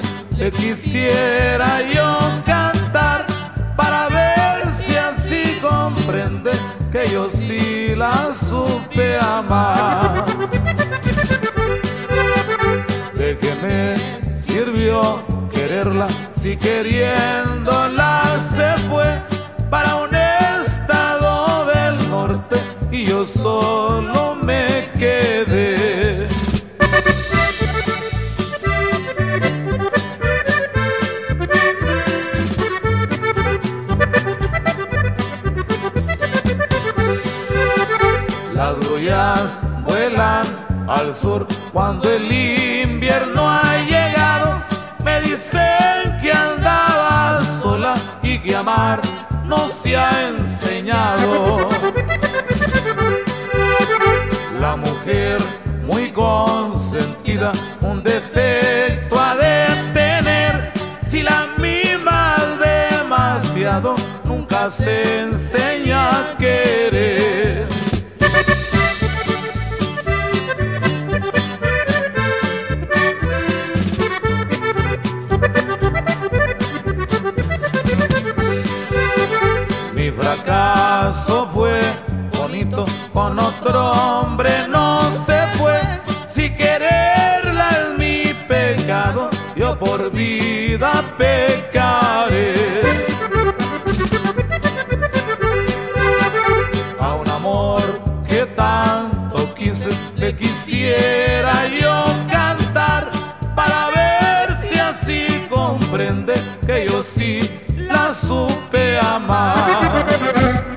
le quisiera yo cantar para ver si así comprende que yo sí la supe amar. ¿De qué me sirvió quererla si queriéndola se fue para un estado del norte y yo solo me quedé? Las grullas vuelan al sur cuando el invierno ha llegado. Me dicen que andaba sola y que amar no se ha enseñado. La mujer muy consentida un defecto ha de tener. Si la mimas demasiado nunca se enseña a querer. Mi fracaso fue bonito, con otro hombre no se fue. Si quererla es mi pecado, yo por vida pecaré. A un amor que tanto quise, le quisiera yo cantar para ver si así comprende que yo sí la supe amar.